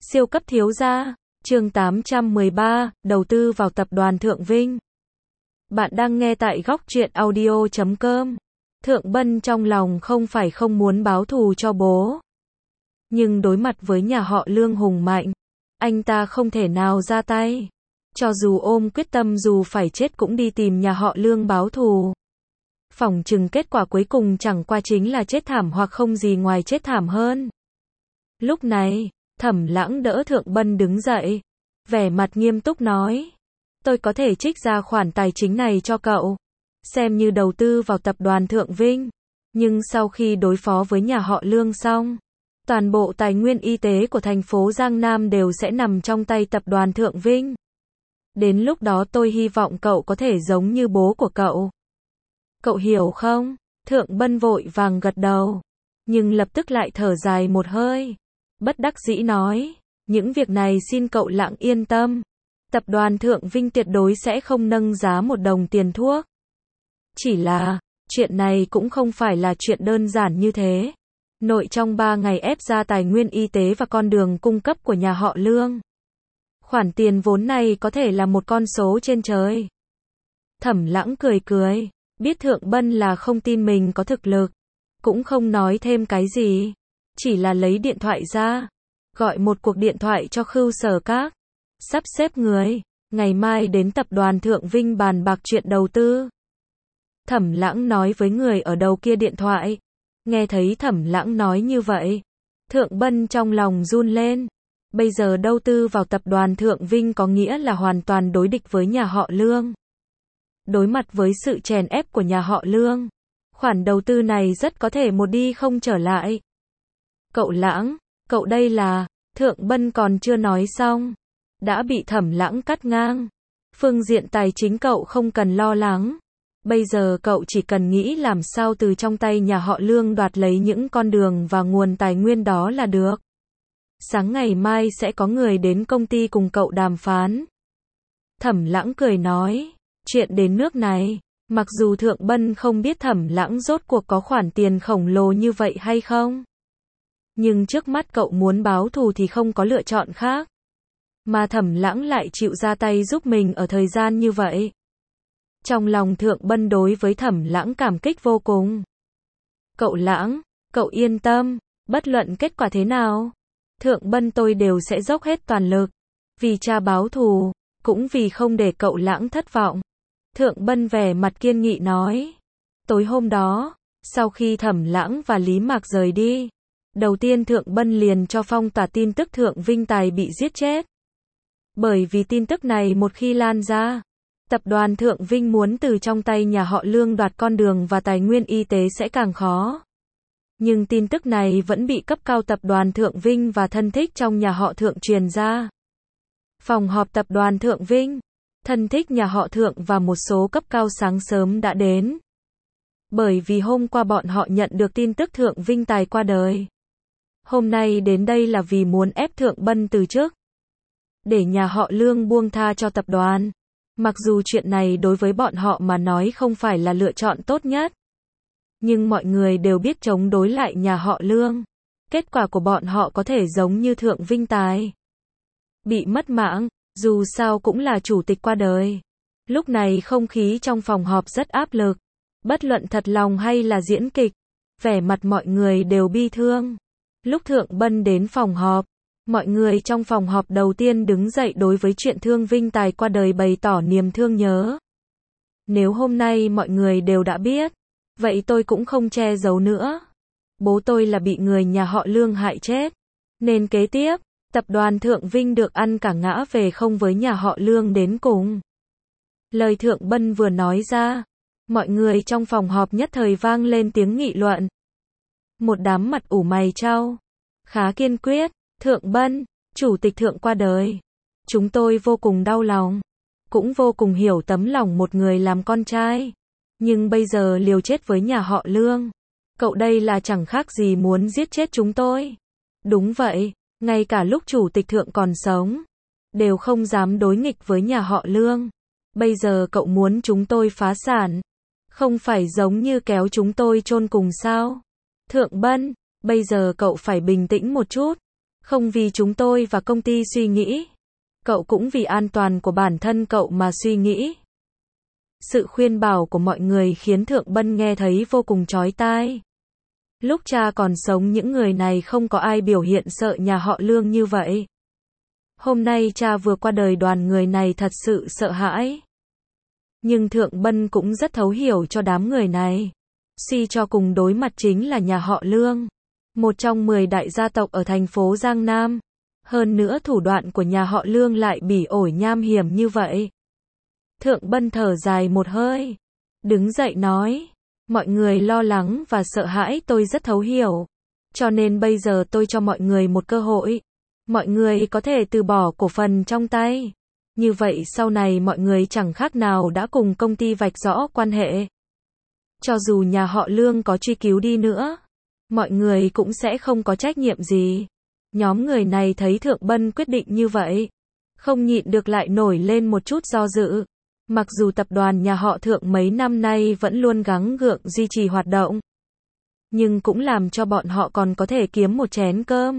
Siêu cấp thiếu gia, chương 813, đầu tư vào tập đoàn Thượng Vinh. Bạn đang nghe tại góc truyện audio.com. Thượng Bân trong lòng không phải không muốn báo thù cho bố. Nhưng đối mặt với nhà họ Lương hùng mạnh, anh ta không thể nào ra tay. Cho dù ôm quyết tâm dù phải chết cũng đi tìm nhà họ Lương báo thù. Phỏng chừng kết quả cuối cùng chẳng qua chính là chết thảm hoặc không gì ngoài chết thảm hơn. Lúc này, Thẩm Lãng đỡ Thượng Bân đứng dậy, vẻ mặt nghiêm túc nói, tôi có thể trích ra khoản tài chính này cho cậu, xem như đầu tư vào tập đoàn Thượng Vinh, nhưng sau khi đối phó với nhà họ Lương xong, toàn bộ tài nguyên y tế của thành phố Giang Nam đều sẽ nằm trong tay tập đoàn Thượng Vinh. Đến lúc đó tôi hy vọng cậu có thể giống như bố của cậu. Cậu hiểu không? Thượng Bân vội vàng gật đầu, nhưng lập tức lại thở dài một hơi. Bất đắc dĩ nói, những việc này xin cậu Lãng yên tâm. Tập đoàn Thượng Vinh tuyệt đối sẽ không nâng giá một đồng tiền thuốc. Chỉ là, chuyện này cũng không phải là chuyện đơn giản như thế. Nội trong 3 ngày ép ra tài nguyên y tế và con đường cung cấp của nhà họ Lương. Khoản tiền vốn này có thể là một con số trên trời. Thẩm Lãng cười cười, biết Thượng Bân là không tin mình có thực lực, cũng không nói thêm cái gì. Chỉ là lấy điện thoại ra, gọi một cuộc điện thoại cho Khưu Sở Các, sắp xếp người, ngày mai đến tập đoàn Thượng Vinh bàn bạc chuyện đầu tư. Thẩm Lãng nói với người ở đầu kia điện thoại. Nghe thấy Thẩm Lãng nói như vậy, Thượng Bân trong lòng run lên. Bây giờ đầu tư vào tập đoàn Thượng Vinh có nghĩa là hoàn toàn đối địch với nhà họ Lương. Đối mặt với sự chèn ép của nhà họ Lương, khoản đầu tư này rất có thể một đi không trở lại. Cậu Lãng, cậu đây là, Thượng Bân còn chưa nói xong, đã bị Thẩm Lãng cắt ngang. Phương diện tài chính cậu không cần lo lắng. Bây giờ cậu chỉ cần nghĩ làm sao từ trong tay nhà họ Lương đoạt lấy những con đường và nguồn tài nguyên đó là được. Sáng ngày mai sẽ có người đến công ty cùng cậu đàm phán. Thẩm Lãng cười nói, chuyện đến nước này, mặc dù Thượng Bân không biết Thẩm Lãng rốt cuộc có khoản tiền khổng lồ như vậy hay không. Nhưng trước mắt cậu muốn báo thù thì không có lựa chọn khác. Mà Thẩm Lãng lại chịu ra tay giúp mình ở thời gian như vậy. Trong lòng Thượng Bân đối với Thẩm Lãng cảm kích vô cùng. Cậu Lãng, cậu yên tâm, bất luận kết quả thế nào, Thượng Bân tôi đều sẽ dốc hết toàn lực. Vì cha báo thù, cũng vì không để cậu Lãng thất vọng. Thượng Bân vẻ mặt kiên nghị nói. Tối hôm đó, sau khi Thẩm Lãng và Lý Mạc rời đi, đầu tiên Thượng Bân liền cho phong tỏa tin tức Thượng Vinh Tài bị giết chết. Bởi vì tin tức này một khi lan ra, tập đoàn Thượng Vinh muốn từ trong tay nhà họ Lương đoạt con đường và tài nguyên y tế sẽ càng khó. Nhưng tin tức này vẫn bị cấp cao tập đoàn Thượng Vinh và thân thích trong nhà họ Thượng truyền ra. Phòng họp tập đoàn Thượng Vinh, thân thích nhà họ Thượng và một số cấp cao sáng sớm đã đến. Bởi vì hôm qua bọn họ nhận được tin tức Thượng Vinh Tài qua đời. Hôm nay đến đây là vì muốn ép Thượng Bân từ chức, để nhà họ Lương buông tha cho tập đoàn. Mặc dù chuyện này đối với bọn họ mà nói không phải là lựa chọn tốt nhất. Nhưng mọi người đều biết chống đối lại nhà họ Lương. Kết quả của bọn họ có thể giống như Thượng Vinh Tài. Bị mất mạng, dù sao cũng là chủ tịch qua đời. Lúc này không khí trong phòng họp rất áp lực. Bất luận thật lòng hay là diễn kịch, vẻ mặt mọi người đều bi thương. Lúc Thượng Bân đến phòng họp, mọi người trong phòng họp đầu tiên đứng dậy đối với chuyện Thượng Vinh Tài qua đời bày tỏ niềm thương nhớ. Nếu hôm nay mọi người đều đã biết, vậy tôi cũng không che giấu nữa. Bố tôi là bị người nhà họ Lương hại chết. Nên kế tiếp, tập đoàn Thượng Vinh được ăn cả ngã về không với nhà họ Lương đến cùng. Lời Thượng Bân vừa nói ra, mọi người trong phòng họp nhất thời vang lên tiếng nghị luận. Một đám mặt ủ mày chau, khá kiên quyết. Thượng Bân, chủ tịch Thượng qua đời. Chúng tôi vô cùng đau lòng, cũng vô cùng hiểu tấm lòng một người làm con trai. Nhưng bây giờ liều chết với nhà họ Lương. Cậu đây là chẳng khác gì muốn giết chết chúng tôi. Đúng vậy, ngay cả lúc chủ tịch Thượng còn sống, đều không dám đối nghịch với nhà họ Lương. Bây giờ cậu muốn chúng tôi phá sản, không phải giống như kéo chúng tôi chôn cùng sao? Thượng Bân, bây giờ cậu phải bình tĩnh một chút. Không vì chúng tôi và công ty suy nghĩ. Cậu cũng vì an toàn của bản thân cậu mà suy nghĩ. Sự khuyên bảo của mọi người khiến Thượng Bân nghe thấy vô cùng chói tai. Lúc cha còn sống những người này không có ai biểu hiện sợ nhà họ Lương như vậy. Hôm nay cha vừa qua đời, đoàn người này thật sự sợ hãi. Nhưng Thượng Bân cũng rất thấu hiểu cho đám người này. Suy cho cùng đối mặt chính là nhà họ Lương, một trong 10 đại gia tộc ở thành phố Giang Nam. Hơn nữa thủ đoạn của nhà họ Lương lại bỉ ổi nham hiểm như vậy. Thượng Bân thở dài một hơi, đứng dậy nói, mọi người lo lắng và sợ hãi tôi rất thấu hiểu. Cho nên bây giờ tôi cho mọi người một cơ hội. Mọi người có thể từ bỏ cổ phần trong tay. Như vậy sau này mọi người chẳng khác nào đã cùng công ty vạch rõ quan hệ. Cho dù nhà họ Lương có truy cứu đi nữa, mọi người cũng sẽ không có trách nhiệm gì. Nhóm người này thấy Thượng Bân quyết định như vậy, không nhịn được lại nổi lên một chút do dự. Mặc dù tập đoàn nhà họ Thượng mấy năm nay vẫn luôn gắng gượng duy trì hoạt động, nhưng cũng làm cho bọn họ còn có thể kiếm một chén cơm.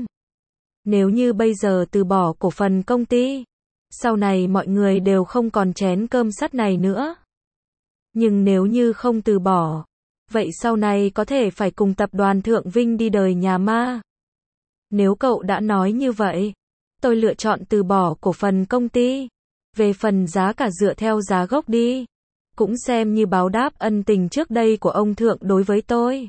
Nếu như bây giờ từ bỏ cổ phần công ty, sau này mọi người đều không còn chén cơm sắt này nữa. Nhưng nếu như không từ bỏ, vậy sau này có thể phải cùng tập đoàn Thượng Vinh đi đời nhà ma. Nếu cậu đã nói như vậy, tôi lựa chọn từ bỏ cổ phần công ty. Về phần giá cả dựa theo giá gốc đi, cũng xem như báo đáp ân tình trước đây của ông Thượng đối với tôi.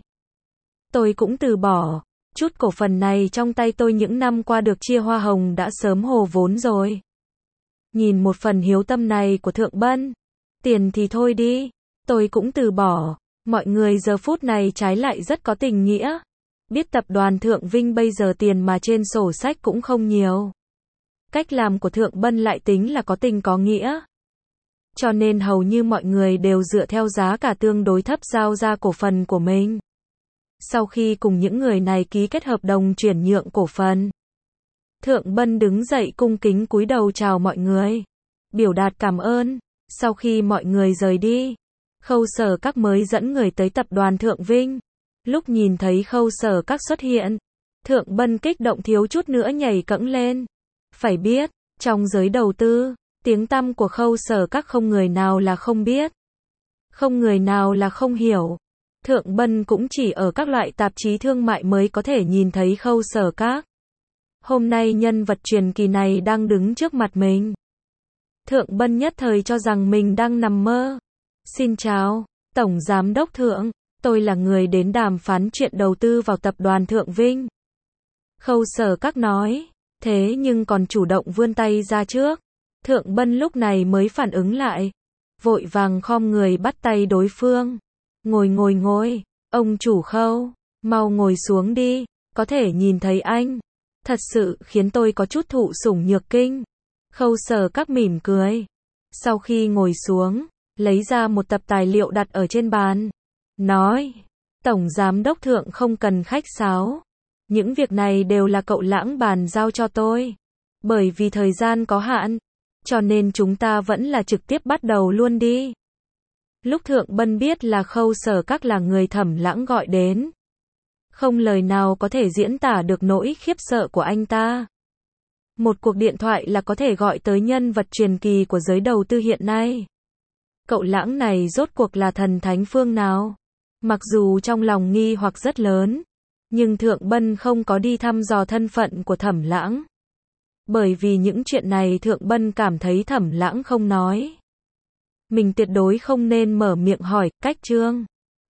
Tôi cũng từ bỏ. Chút cổ phần này trong tay tôi những năm qua được chia hoa hồng đã sớm hồ vốn rồi. Nhìn một phần hiếu tâm này của Thượng Bân, tiền thì thôi đi, tôi cũng từ bỏ. Mọi người giờ phút này trái lại rất có tình nghĩa. Biết tập đoàn Thượng Vinh bây giờ tiền mà trên sổ sách cũng không nhiều. Cách làm của Thượng Bân lại tính là có tình có nghĩa. Cho nên hầu như mọi người đều dựa theo giá cả tương đối thấp giao ra cổ phần của mình. Sau khi cùng những người này ký kết hợp đồng chuyển nhượng cổ phần, Thượng Bân đứng dậy cung kính cúi đầu chào mọi người, biểu đạt cảm ơn. Sau khi mọi người rời đi, Khâu Sở Các mới dẫn người tới tập đoàn Thượng Vinh. Lúc nhìn thấy Khâu Sở Các xuất hiện, Thượng Bân kích động thiếu chút nữa nhảy cẫng lên. Phải biết, trong giới đầu tư, tiếng tăm của Khâu Sở Các không người nào là không biết, không người nào là không hiểu. Thượng Bân cũng chỉ ở các loại tạp chí thương mại mới có thể nhìn thấy Khâu Sở Các. Hôm nay nhân vật truyền kỳ này đang đứng trước mặt mình. Thượng Bân nhất thời cho rằng mình đang nằm mơ. Xin chào, Tổng Giám đốc Thượng, tôi là người đến đàm phán chuyện đầu tư vào tập đoàn Thượng Vinh. Khâu Sở Các nói, thế nhưng còn chủ động vươn tay ra trước. Thượng Bân lúc này mới phản ứng lại, vội vàng khom người bắt tay đối phương. Ngồi, ông chủ Khâu, mau ngồi xuống đi, có thể nhìn thấy anh. Thật sự khiến tôi có chút thụ sủng nhược kinh. Khâu Sở Các mỉm cười. Sau khi ngồi xuống, lấy ra một tập tài liệu đặt ở trên bàn. Nói, Tổng Giám đốc Thượng không cần khách sáo. Những việc này đều là cậu Lãng bàn giao cho tôi. Bởi vì thời gian có hạn, cho nên chúng ta vẫn là trực tiếp bắt đầu luôn đi. Lúc Thượng Bân biết là Khâu Sở Các là người Thẩm Lãng gọi đến, không lời nào có thể diễn tả được nỗi khiếp sợ của anh ta. Một cuộc điện thoại là có thể gọi tới nhân vật truyền kỳ của giới đầu tư hiện nay. Cậu Lãng này rốt cuộc là thần thánh phương nào? Mặc dù trong lòng nghi hoặc rất lớn, nhưng Thượng Bân không có đi thăm dò thân phận của Thẩm Lãng. Bởi vì những chuyện này Thượng Bân cảm thấy Thẩm Lãng không nói, mình tuyệt đối không nên mở miệng hỏi. Cách chương